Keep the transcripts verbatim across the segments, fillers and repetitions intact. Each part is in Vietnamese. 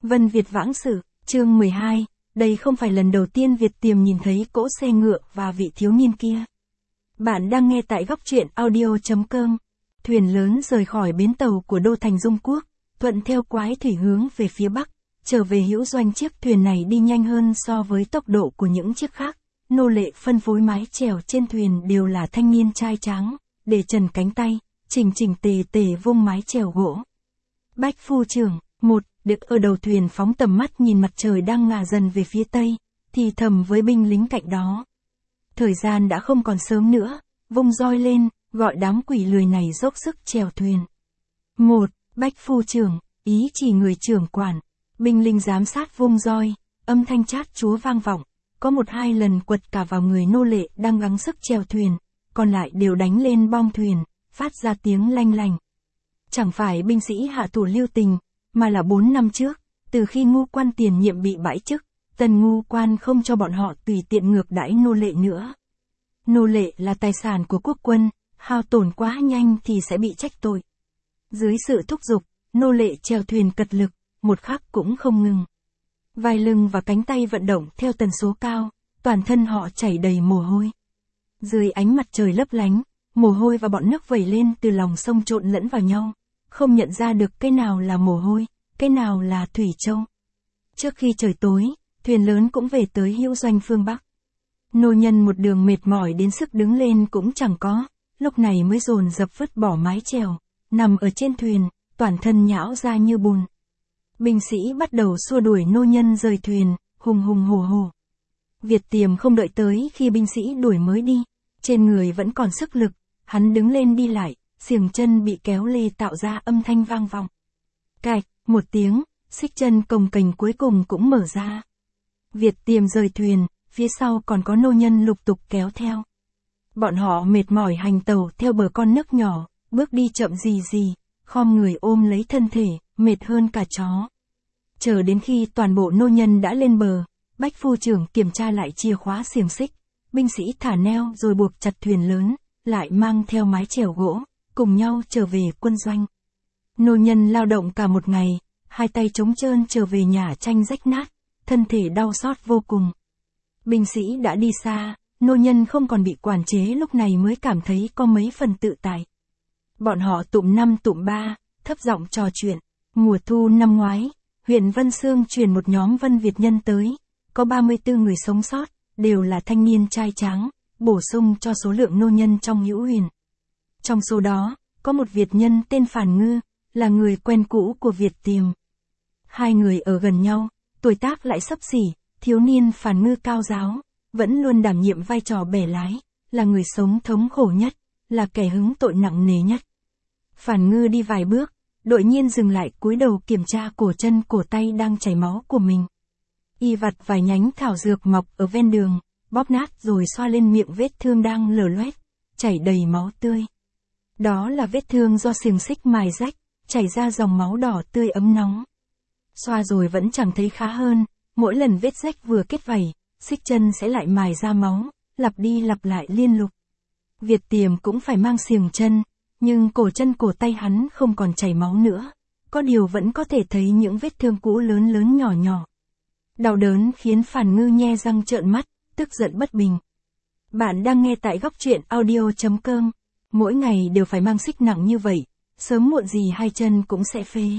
Vân Việt Vãng Sử, chương mười hai, đây không phải lần đầu tiên Việt Tiềm nhìn thấy cỗ xe ngựa và vị thiếu niên kia. Bạn đang nghe tại góc truyện audio chấm com. Thuyền lớn rời khỏi bến tàu của đô thành Dung Quốc, thuận theo quái thủy hướng về phía bắc, trở về hữu doanh. Chiếc thuyền này đi nhanh hơn so với tốc độ của những chiếc khác. Nô lệ phân phối mái chèo trên thuyền đều là thanh niên trai tráng, để trần cánh tay, chỉnh chỉnh tề tề vung mái chèo gỗ. Bách phu trưởng, một, được ở đầu thuyền phóng tầm mắt nhìn mặt trời đang ngả dần về phía tây, thì thầm với binh lính cạnh đó. Thời gian đã không còn sớm nữa, vung roi lên, gọi đám quỷ lười này dốc sức chèo thuyền. Một, bách phu trưởng, ý chỉ người trưởng quản, binh lính giám sát vung roi, âm thanh chát chúa vang vọng, có một hai lần quật cả vào người nô lệ đang gắng sức chèo thuyền, còn lại đều đánh lên bong thuyền, phát ra tiếng lanh lành. Chẳng phải binh sĩ hạ thủ lưu tình, mà là bốn năm trước, từ khi ngu quan tiền nhiệm bị bãi chức, tần ngu quan không cho bọn họ tùy tiện ngược đãi nô lệ nữa. Nô lệ là tài sản của quốc quân, hao tổn quá nhanh thì sẽ bị trách tội. Dưới sự thúc giục, nô lệ chèo thuyền cật lực, một khắc cũng không ngừng. Vai lưng và cánh tay vận động theo tần số cao, toàn thân họ chảy đầy mồ hôi. Dưới ánh mặt trời lấp lánh, mồ hôi và bọt nước vẩy lên từ lòng sông trộn lẫn vào nhau, không nhận ra được cái nào là mồ hôi, cái nào là thủy châu. Trước khi trời tối, thuyền lớn cũng về tới hữu doanh phương Bắc. Nô nhân một đường mệt mỏi đến sức đứng lên cũng chẳng có, lúc này mới dồn dập vứt bỏ mái chèo, nằm ở trên thuyền, toàn thân nhão ra như bùn. Binh sĩ bắt đầu xua đuổi nô nhân rời thuyền, hùng hùng hổ hổ. Việt Tiềm không đợi tới khi binh sĩ đuổi mới đi, trên người vẫn còn sức lực, hắn đứng lên đi lại, xiềng chân bị kéo lê tạo ra âm thanh vang vọng. Cạch, một tiếng, xích chân cồng kềnh cuối cùng cũng mở ra. Việt Tiềm rời thuyền, phía sau còn có nô nhân lục tục kéo theo. Bọn họ mệt mỏi hành tàu theo bờ con nước nhỏ, bước đi chậm gì gì, khom người ôm lấy thân thể, mệt hơn cả chó. Chờ đến khi toàn bộ nô nhân đã lên bờ, bách phu trưởng kiểm tra lại chìa khóa xiềng xích, binh sĩ thả neo rồi buộc chặt thuyền lớn, lại mang theo mái chèo gỗ, cùng nhau trở về quân doanh. Nô nhân lao động cả một ngày, hai tay trống trơn trở về nhà tranh rách nát, thân thể đau xót vô cùng. Binh sĩ đã đi xa, nô nhân không còn bị quản chế, lúc này mới cảm thấy có mấy phần tự tại. Bọn họ tụm năm tụm ba, thấp giọng trò chuyện. Mùa thu năm ngoái, huyện Vân Xương chuyển một nhóm Vân Việt nhân tới, có ba mươi tư người sống sót, đều là thanh niên trai tráng, bổ sung cho số lượng nô nhân trong hữu huyền. Trong số đó, có một Việt nhân tên Phàn Ngư, là người quen cũ của Việt Tiềm. Hai người ở gần nhau, tuổi tác lại xấp xỉ, thiếu niên Phàn Ngư cao giáo, vẫn luôn đảm nhiệm vai trò bẻ lái, là người sống thống khổ nhất, là kẻ hứng tội nặng nề nhất. Phàn Ngư đi vài bước, đột nhiên dừng lại cúi đầu kiểm tra cổ chân cổ tay đang chảy máu của mình. Y vặt vài nhánh thảo dược mọc ở ven đường, bóp nát rồi xoa lên miệng vết thương đang lở loét, chảy đầy máu tươi. Đó là vết thương do xiềng xích mài rách, chảy ra dòng máu đỏ tươi ấm nóng. Xoa rồi vẫn chẳng thấy khá hơn, mỗi lần vết rách vừa kết vảy, xích chân sẽ lại mài ra máu, lặp đi lặp lại liên tục. Việt Tiềm cũng phải mang xiềng chân, nhưng cổ chân cổ tay hắn không còn chảy máu nữa, có điều vẫn có thể thấy những vết thương cũ lớn lớn nhỏ nhỏ. Đau đớn khiến Phàn Ngư nhe răng trợn mắt, tức giận bất bình. Bạn đang nghe tại góc truyện audio chấm com. Mỗi ngày đều phải mang xích nặng như vậy, sớm muộn gì hai chân cũng sẽ phế.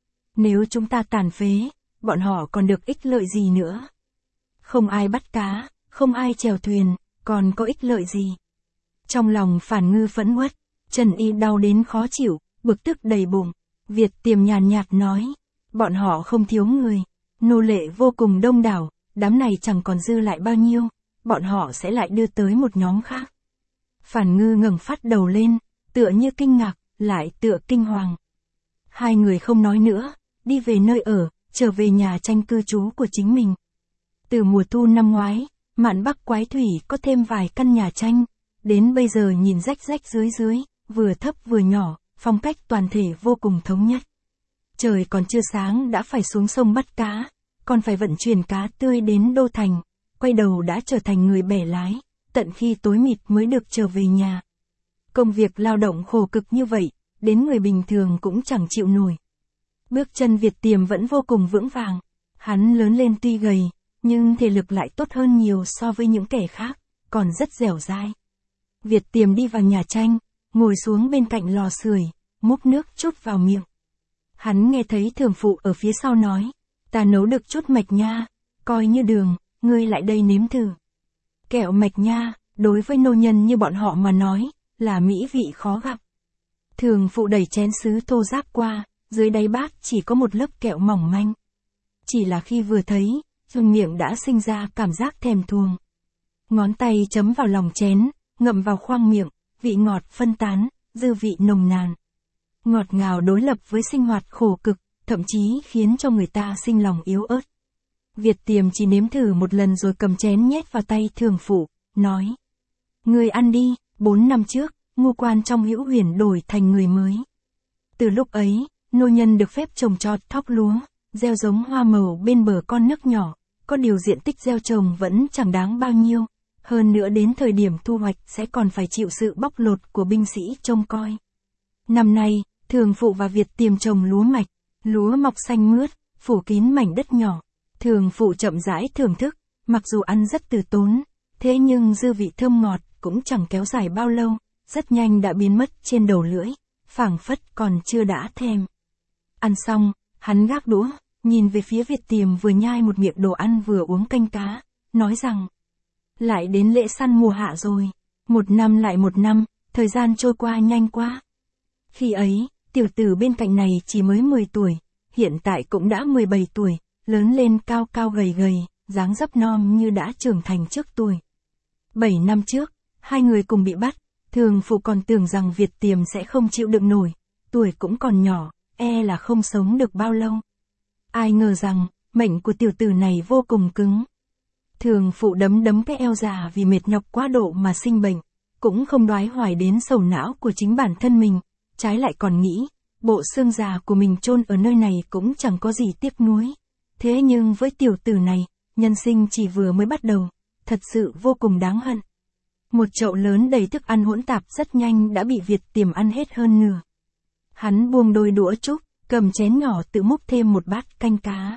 Nếu chúng ta tàn phế, bọn họ còn được ích lợi gì nữa? Không ai bắt cá, không ai chèo thuyền, còn có ích lợi gì? Trong lòng Phàn Ngư phẫn uất, chân y đau đến khó chịu, bực tức đầy bụng. Việt Tiềm nhàn nhạt nói, bọn họ không thiếu người, nô lệ vô cùng đông đảo, đám này chẳng còn dư lại bao nhiêu, bọn họ sẽ lại đưa tới một nhóm khác. Phàn Ngư ngẩng phát đầu lên, tựa như kinh ngạc, lại tựa kinh hoàng. Hai người không nói nữa, đi về nơi ở, trở về nhà tranh cư trú của chính mình. Từ mùa thu năm ngoái, mạn Bắc Quái Thủy có thêm vài căn nhà tranh, đến bây giờ nhìn rách rách dưới dưới, vừa thấp vừa nhỏ, phong cách toàn thể vô cùng thống nhất. Trời còn chưa sáng đã phải xuống sông bắt cá, còn phải vận chuyển cá tươi đến đô thành, quay đầu đã trở thành người bẻ lái, tận khi tối mịt mới được trở về nhà. Công việc lao động khổ cực như vậy, đến người bình thường cũng chẳng chịu nổi. Bước chân Việt Tiềm vẫn vô cùng vững vàng. Hắn lớn lên tuy gầy, nhưng thể lực lại tốt hơn nhiều so với những kẻ khác, còn rất dẻo dai. Việt Tiềm đi vào nhà tranh, ngồi xuống bên cạnh lò sưởi, múc nước chút vào miệng. Hắn nghe thấy Thường Phụ ở phía sau nói, ta nấu được chút mạch nha, coi như đường, ngươi lại đây nếm thử. Kẹo mạch nha, đối với nô nhân như bọn họ mà nói, là mỹ vị khó gặp. Thường Phụ đẩy chén sứ thô ráp qua, dưới đáy bát chỉ có một lớp kẹo mỏng manh. Chỉ là khi vừa thấy, trong miệng đã sinh ra cảm giác thèm thuồng. Ngón tay chấm vào lòng chén, ngậm vào khoang miệng, vị ngọt phân tán, dư vị nồng nàn. Ngọt ngào đối lập với sinh hoạt khổ cực, thậm chí khiến cho người ta sinh lòng yếu ớt. Việt Tiềm chỉ nếm thử một lần rồi cầm chén nhét vào tay Thường Phụ, nói. Người ăn đi, bốn năm trước, ngu quan trong Hữu Huyền đổi thành người mới. Từ lúc ấy, nô nhân được phép trồng trọt thóc lúa, gieo giống hoa màu bên bờ con nước nhỏ, có điều diện tích gieo trồng vẫn chẳng đáng bao nhiêu, hơn nữa đến thời điểm thu hoạch sẽ còn phải chịu sự bóc lột của binh sĩ trông coi. Năm nay, Thường Phụ và Việt Tiềm trồng lúa mạch, lúa mọc xanh mướt, phủ kín mảnh đất nhỏ. Thường Phụ chậm rãi thưởng thức, mặc dù ăn rất từ tốn, thế nhưng dư vị thơm ngọt cũng chẳng kéo dài bao lâu, rất nhanh đã biến mất trên đầu lưỡi, phảng phất còn chưa đã thèm. Ăn xong, hắn gác đũa, nhìn về phía Việt Tiềm vừa nhai một miệng đồ ăn vừa uống canh cá, nói rằng, lại đến lễ săn mùa hạ rồi, một năm lại một năm, thời gian trôi qua nhanh quá. Khi ấy, tiểu tử bên cạnh này chỉ mới mười tuổi, hiện tại cũng đã mười bảy tuổi, lớn lên cao cao gầy gầy, dáng dấp non như đã trưởng thành trước tuổi. Bảy năm trước, hai người cùng bị bắt, Thường Phụ còn tưởng rằng Việt Tiềm sẽ không chịu đựng nổi, tuổi cũng còn nhỏ, e là không sống được bao lâu. Ai ngờ rằng, mệnh của tiểu tử này vô cùng cứng. Thường Phụ đấm đấm cái eo già vì mệt nhọc quá độ mà sinh bệnh, cũng không đoái hoài đến sầu não của chính bản thân mình, trái lại còn nghĩ, bộ xương già của mình chôn ở nơi này cũng chẳng có gì tiếc nuối. Thế nhưng với tiểu tử này, nhân sinh chỉ vừa mới bắt đầu, thật sự vô cùng đáng hận. Một chậu lớn đầy thức ăn hỗn tạp rất nhanh đã bị Việt Tiềm ăn hết hơn nửa. Hắn buông đôi đũa trúc, cầm chén nhỏ tự múc thêm một bát canh cá.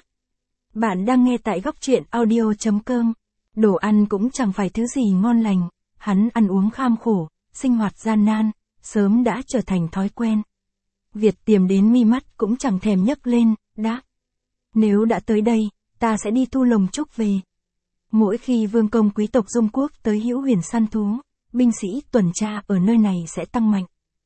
Bạn đang nghe tại góc truyện audio chấm com. Đồ ăn cũng chẳng phải thứ gì ngon lành, hắn ăn uống kham khổ, sinh hoạt gian nan, sớm đã trở thành thói quen. Việt Tiềm đến mi mắt cũng chẳng thèm nhấc lên, đáp. Nếu đã tới đây, ta sẽ đi thu lồng trúc về. Mỗi khi vương công quý tộc Dung Quốc tới Hữu Huyền săn thú, binh sĩ tuần tra ở nơi này sẽ tăng mạnh.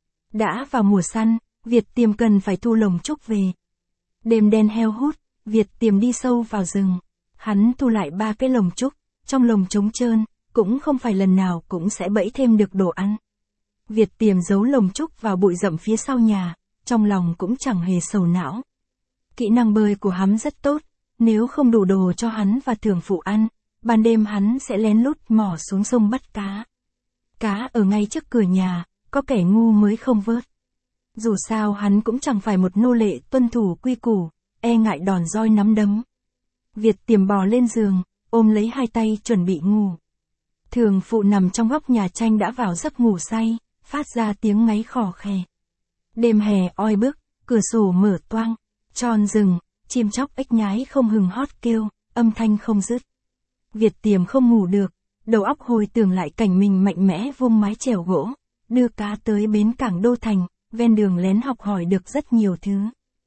Đã vào mùa săn, Việt Tiềm cần phải thu lồng trúc về. Đêm đen heo hút, Việt Tiềm đi sâu vào rừng. Hắn thu lại ba cái lồng trúc, trong lồng trống trơn, cũng không phải lần nào cũng sẽ bẫy thêm được đồ ăn. Việt Tiềm giấu lồng trúc vào bụi rậm phía sau nhà, trong lòng cũng chẳng hề sầu não. Kỹ năng bơi của hắn rất tốt, nếu không đủ đồ cho hắn và Thường Phụ ăn, ban đêm hắn sẽ lén lút mò xuống sông bắt cá. Cá ở ngay trước cửa nhà, có kẻ ngu mới không vớt. Dù sao hắn cũng chẳng phải một nô lệ tuân thủ quy củ, e ngại đòn roi nắm đấm. Việt Tiềm bò lên giường, ôm lấy hai tay chuẩn bị ngủ. Thường Phụ nằm trong góc nhà tranh đã vào giấc ngủ say, phát ra tiếng ngáy khò khè. Đêm hè oi bức, cửa sổ mở toang, tròn rừng, chim chóc ếch nhái không ngừng hót kêu, âm thanh không dứt. Việt Tiềm không ngủ được, đầu óc hồi tưởng lại cảnh mình mạnh mẽ vung mái chèo gỗ, đưa cá tới bến cảng đô thành, ven đường lén học hỏi được rất nhiều thứ.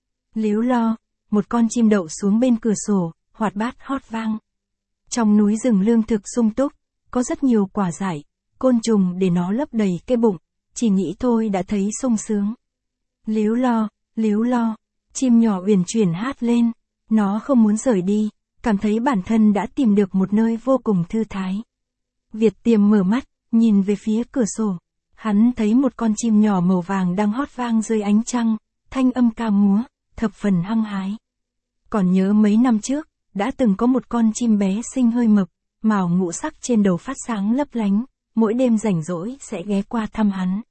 Líu lo, một con chim đậu xuống bên cửa sổ, hoạt bát hót vang. Trong núi rừng lương thực sung túc, có rất nhiều quả dại, côn trùng để nó lấp đầy cái bụng, chỉ nghĩ thôi đã thấy sung sướng. Líu lo, líu lo, chim nhỏ uyển chuyển hát lên, nó không muốn rời đi, cảm thấy bản thân đã tìm được một nơi vô cùng thư thái. Việt Tiềm mở mắt, nhìn về phía cửa sổ, hắn thấy một con chim nhỏ màu vàng đang hót vang dưới ánh trăng, thanh âm ca múa, thập phần hăng hái. Còn nhớ mấy năm trước, đã từng có một con chim bé xinh hơi mập, mào ngũ sắc trên đầu phát sáng lấp lánh, mỗi đêm rảnh rỗi sẽ ghé qua thăm hắn.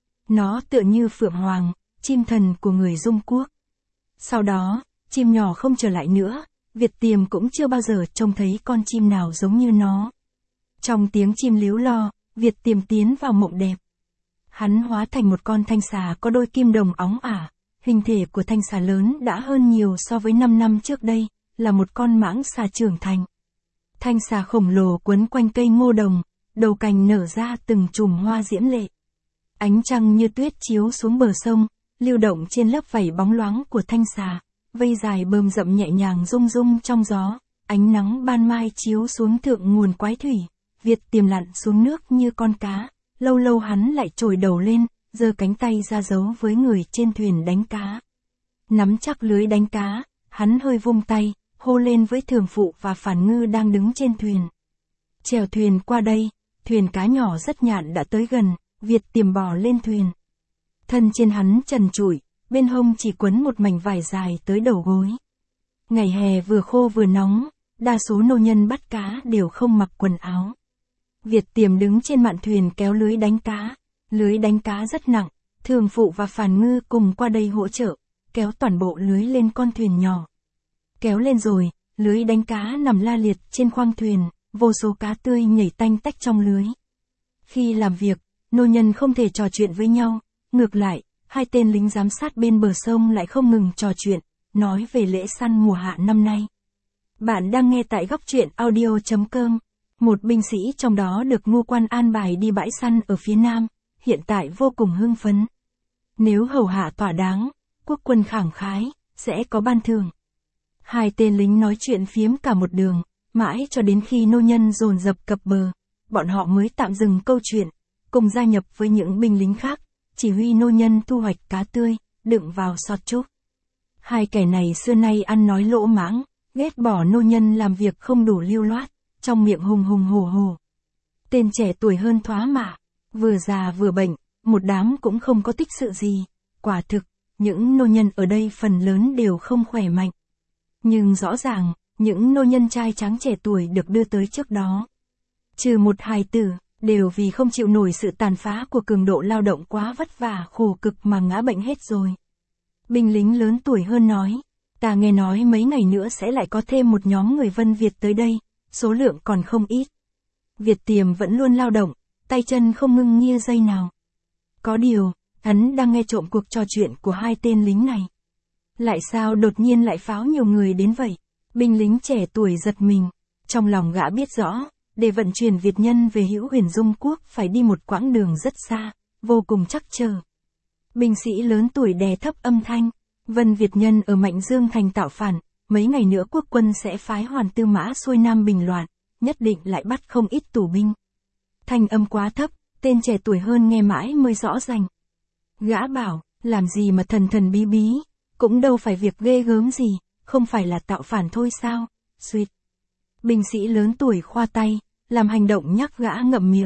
Nó tựa như phượng hoàng, chim thần của người Dung Quốc. Sau đó, chim nhỏ không trở lại nữa, Việt Tiềm cũng chưa bao giờ trông thấy con chim nào giống như nó. Trong tiếng chim líu lo, Việt Tiềm tiến vào mộng đẹp. Hắn hóa thành một con thanh xà có đôi kim đồng óng ả, Hình thể của thanh xà lớn đã hơn nhiều so với năm năm trước đây, là một con mãng xà trưởng thành. Thanh xà khổng lồ quấn quanh cây ngô đồng, đầu cành nở ra từng chùm hoa diễm lệ. Ánh trăng như tuyết chiếu xuống bờ sông, lưu động trên lớp vảy bóng loáng của thanh xà, vây dài bờm rậm nhẹ nhàng rung rung trong gió, ánh nắng ban mai chiếu xuống thượng nguồn quái thủy, Việt Tiềm lặn xuống nước như con cá, lâu lâu hắn lại trồi đầu lên, giơ cánh tay ra dấu với người trên thuyền đánh cá. Nắm chắc lưới đánh cá, hắn hơi vung tay, hô lên với thường phụ và phản ngư đang đứng trên thuyền. Chèo thuyền qua đây, thuyền cá nhỏ rất nhạn đã tới gần, Việt Tiềm bò lên thuyền. Thân trên hắn trần trụi, bên hông chỉ quấn một mảnh vải dài tới đầu gối. Ngày hè vừa khô vừa nóng, đa số nô nhân bắt cá đều không mặc quần áo. Việt Tiềm đứng trên mạn thuyền kéo lưới đánh cá. Lưới đánh cá rất nặng, thường phụ và phản ngư cùng qua đây hỗ trợ, kéo toàn bộ lưới lên con thuyền nhỏ. Kéo lên rồi, lưới đánh cá nằm la liệt trên khoang thuyền, vô số cá tươi nhảy tanh tách trong lưới. Khi làm việc, nô nhân không thể trò chuyện với nhau, ngược lại, hai tên lính giám sát bên bờ sông lại không ngừng trò chuyện, nói về lễ săn mùa hạ năm nay. Bạn đang nghe tại góc truyện audio chấm com. Một binh sĩ trong đó được Ngô Quan an bài đi bãi săn ở phía nam, hiện tại vô cùng hưng phấn. Nếu hầu hạ thỏa đáng, quốc quân khẳng khái, sẽ có ban thưởng. Hai tên lính nói chuyện phiếm cả một đường, mãi cho đến khi nô nhân dồn dập cập bờ, bọn họ mới tạm dừng câu chuyện, cùng gia nhập với những binh lính khác, chỉ huy nô nhân thu hoạch cá tươi, đựng vào sọt trúc. Hai kẻ này xưa nay ăn nói lỗ mãng, ghét bỏ nô nhân làm việc không đủ lưu loát, trong miệng hùng hùng hổ hổ. Tên trẻ tuổi hơn thoá mạ, vừa già vừa bệnh, một đám cũng không có tích sự gì, quả thực, những nô nhân ở đây phần lớn đều không khỏe mạnh. Nhưng rõ ràng, những nô nhân trai tráng trẻ tuổi được đưa tới trước đó, trừ một hài tử, đều vì không chịu nổi sự tàn phá của cường độ lao động quá vất vả khổ cực mà ngã bệnh hết rồi. Binh lính lớn tuổi hơn nói, ta nghe nói mấy ngày nữa sẽ lại có thêm một nhóm người Vân Việt tới đây, số lượng còn không ít. Việt Tiềm vẫn luôn lao động, tay chân không ngưng nghia giây nào. Có điều, hắn đang nghe trộm cuộc trò chuyện của hai tên lính này. Lại sao đột nhiên lại pháo nhiều người đến vậy? Binh lính trẻ tuổi giật mình, trong lòng gã biết rõ, để vận chuyển Việt nhân về Hữu Huyền Dung Quốc phải đi một quãng đường rất xa, vô cùng trắc trở. Binh sĩ lớn tuổi đè thấp âm thanh, Vân Việt nhân ở Mạnh Dương thành tạo phản, mấy ngày nữa quốc quân sẽ phái Hoàn Tư Mã xuôi nam bình loạn, nhất định lại bắt không ít tù binh. Thanh âm quá thấp, tên trẻ tuổi hơn nghe mãi mới rõ ràng. Gã bảo, làm gì mà thần thần bí bí, cũng đâu phải việc ghê gớm gì, không phải là tạo phản thôi sao, suýt. Binh sĩ lớn tuổi khoa tay, làm hành động nhắc gã ngậm miệng.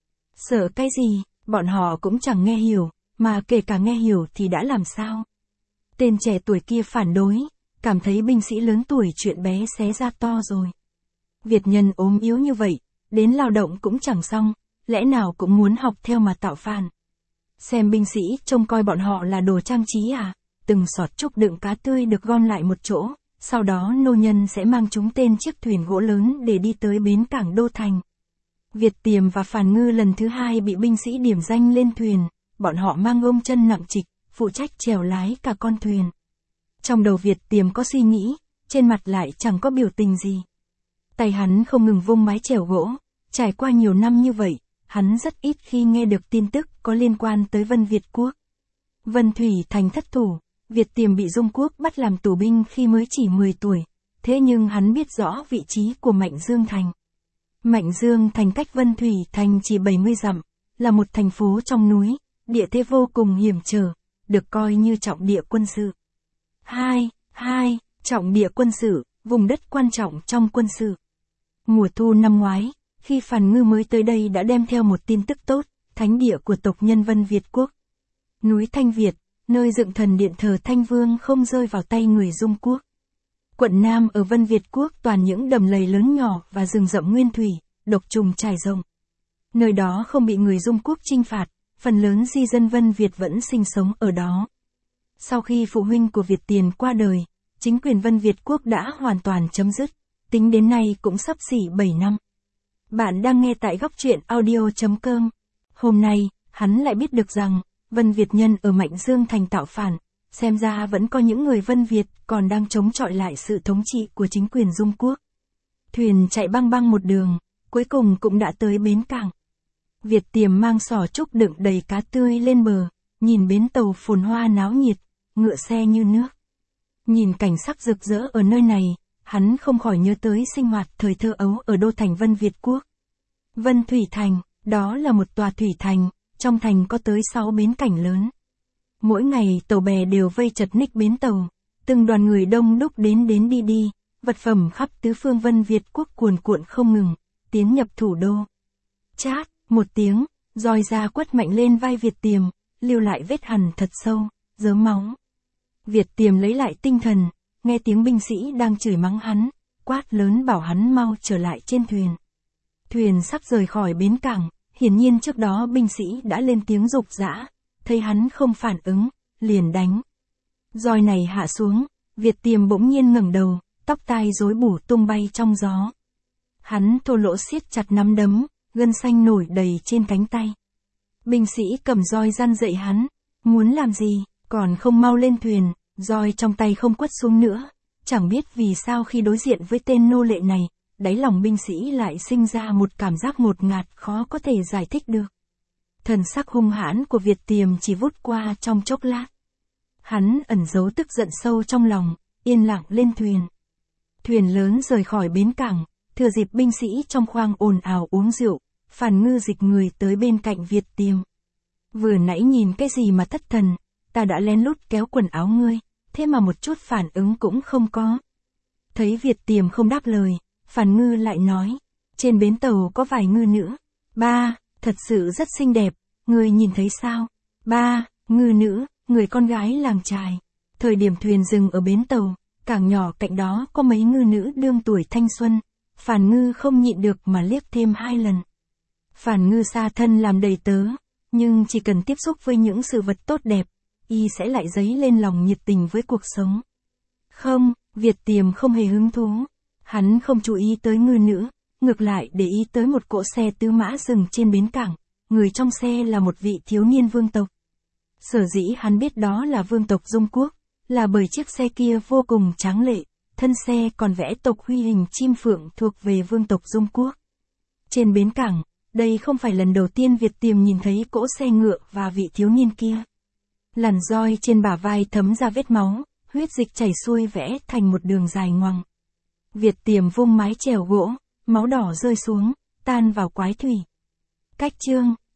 Sợ cái gì, bọn họ cũng chẳng nghe hiểu, mà kể cả nghe hiểu thì đã làm sao. Tên trẻ tuổi kia phản đối, cảm thấy binh sĩ lớn tuổi chuyện bé xé ra to rồi. Việt nhân ốm yếu như vậy, đến lao động cũng chẳng xong, lẽ nào cũng muốn học theo mà tạo phản. Xem binh sĩ trông coi bọn họ là đồ trang trí à, từng sọt trúc đựng cá tươi được gom lại một chỗ, sau đó nô nhân sẽ mang chúng tên chiếc thuyền gỗ lớn để đi tới bến cảng Đô Thành. Việt Tiềm và Phàn Ngư lần thứ hai bị binh sĩ điểm danh lên thuyền, bọn họ mang ôm chân nặng trịch, phụ trách chèo lái cả con thuyền. Trong đầu Việt Tiềm có suy nghĩ, trên mặt lại chẳng có biểu tình gì. Tay hắn không ngừng vung mái chèo gỗ, trải qua nhiều năm như vậy, hắn rất ít khi nghe được tin tức có liên quan tới Vân Việt Quốc. Vân Thủy Thành thất thủ, Việt Tiềm bị Dung Quốc bắt làm tù binh khi mới chỉ mười tuổi, thế nhưng hắn biết rõ vị trí của Mạnh Dương Thành. Mạnh Dương Thành cách Vân Thủy Thành chỉ bảy mươi dặm, là một thành phố trong núi, địa thế vô cùng hiểm trở, được coi như trọng địa quân sự. hai. hai. Trọng địa quân sự, vùng đất quan trọng trong quân sự. Mùa thu năm ngoái, khi Phàn Ngư mới tới đây đã đem theo một tin tức tốt, thánh địa của tộc nhân Vân Việt Quốc. Núi Thanh Việt, nơi dựng thần điện thờ Thanh Vương không rơi vào tay người Dung Quốc. Quận Nam ở Vân Việt Quốc toàn những đầm lầy lớn nhỏ và rừng rậm nguyên thủy, độc trùng trải rộng. Nơi đó không bị người Dung Quốc chinh phạt, phần lớn di dân Vân Việt vẫn sinh sống ở đó. Sau khi phụ huynh của Việt Tiền qua đời, chính quyền Vân Việt Quốc đã hoàn toàn chấm dứt, tính đến nay cũng sắp xỉ bảy năm. Bạn đang nghe tại góc truyện audio chấm com. Hôm nay, hắn lại biết được rằng, Vân Việt nhân ở Mạnh Dương Thành tạo phản, xem ra vẫn có những người Vân Việt còn đang chống chọi lại sự thống trị của chính quyền Dung Quốc. Thuyền chạy băng băng một đường, cuối cùng cũng đã tới bến cảng. Việt Tiềm mang sò trúc đựng đầy cá tươi lên bờ, nhìn bến tàu phồn hoa náo nhiệt, ngựa xe như nước. Nhìn cảnh sắc rực rỡ ở nơi này, hắn không khỏi nhớ tới sinh hoạt thời thơ ấu ở đô thành Vân Việt Quốc. Vân Thủy Thành, đó là một tòa thủy thành, trong thành có tới sáu bến cảng lớn. Mỗi ngày tàu bè đều vây chật ních bến tàu, từng đoàn người đông đúc đến đến đi đi, vật phẩm khắp tứ phương Vân Việt Quốc cuồn cuộn không ngừng, tiến nhập thủ đô. Chát, một tiếng, roi da quất mạnh lên vai Việt Tiềm, lưu lại vết hằn thật sâu, rớm máu. Việt Tiềm lấy lại tinh thần, nghe tiếng binh sĩ đang chửi mắng hắn, quát lớn bảo hắn mau trở lại trên thuyền. Thuyền sắp rời khỏi bến cảng, hiển nhiên trước đó binh sĩ đã lên tiếng giục giã, thấy hắn không phản ứng, liền đánh. Roi này hạ xuống, Việt Tiềm bỗng nhiên ngẩng đầu, tóc tai rối bù tung bay trong gió. Hắn thô lỗ siết chặt nắm đấm, gân xanh nổi đầy trên cánh tay. Binh sĩ cầm roi răn dậy hắn, muốn làm gì, còn không mau lên thuyền, roi trong tay không quất xuống nữa. Chẳng biết vì sao khi đối diện với tên nô lệ này, đáy lòng binh sĩ lại sinh ra một cảm giác ngột ngạt khó có thể giải thích được. Thần sắc hung hãn của Việt Tiềm chỉ vút qua trong chốc lát. Hắn ẩn giấu tức giận sâu trong lòng, yên lặng lên thuyền. Thuyền lớn rời khỏi bến cảng, thừa dịp binh sĩ trong khoang ồn ào uống rượu, Phàn Ngư dịch người tới bên cạnh Việt Tiềm. Vừa nãy nhìn cái gì mà thất thần, ta đã lén lút kéo quần áo ngươi, thế mà một chút phản ứng cũng không có. Thấy Việt Tiềm không đáp lời, Phàn Ngư lại nói, trên bến tàu có vài ngư nữ. Ba, thật sự rất xinh đẹp, ngươi nhìn thấy sao? Ba, ngư nữ, người con gái làng chài. Thời điểm thuyền dừng ở bến tàu, cảng nhỏ cạnh đó có mấy ngư nữ đương tuổi thanh xuân. Phàn Ngư không nhịn được mà liếc thêm hai lần. Phàn Ngư xa thân làm đầy tớ, nhưng chỉ cần tiếp xúc với những sự vật tốt đẹp, y sẽ lại dấy lên lòng nhiệt tình với cuộc sống. Không, Việt Tiềm không hề hứng thú. Hắn không chú ý tới ngư nữ, ngược lại để ý tới một cỗ xe tứ mã dừng trên bến cảng, người trong xe là một vị thiếu niên vương tộc. Sở dĩ hắn biết đó là vương tộc Dung Quốc, là bởi chiếc xe kia vô cùng tráng lệ, thân xe còn vẽ tộc huy hình chim phượng thuộc về vương tộc Dung Quốc. Trên bến cảng, đây không phải lần đầu tiên Việt Tiềm nhìn thấy cỗ xe ngựa và vị thiếu niên kia. Làn roi trên bả vai thấm ra vết máu, huyết dịch chảy xuôi vẽ thành một đường dài ngoằng. Việt Tiềm vung mái chèo gỗ, máu đỏ rơi xuống, tan vào quái thủy. Cách chương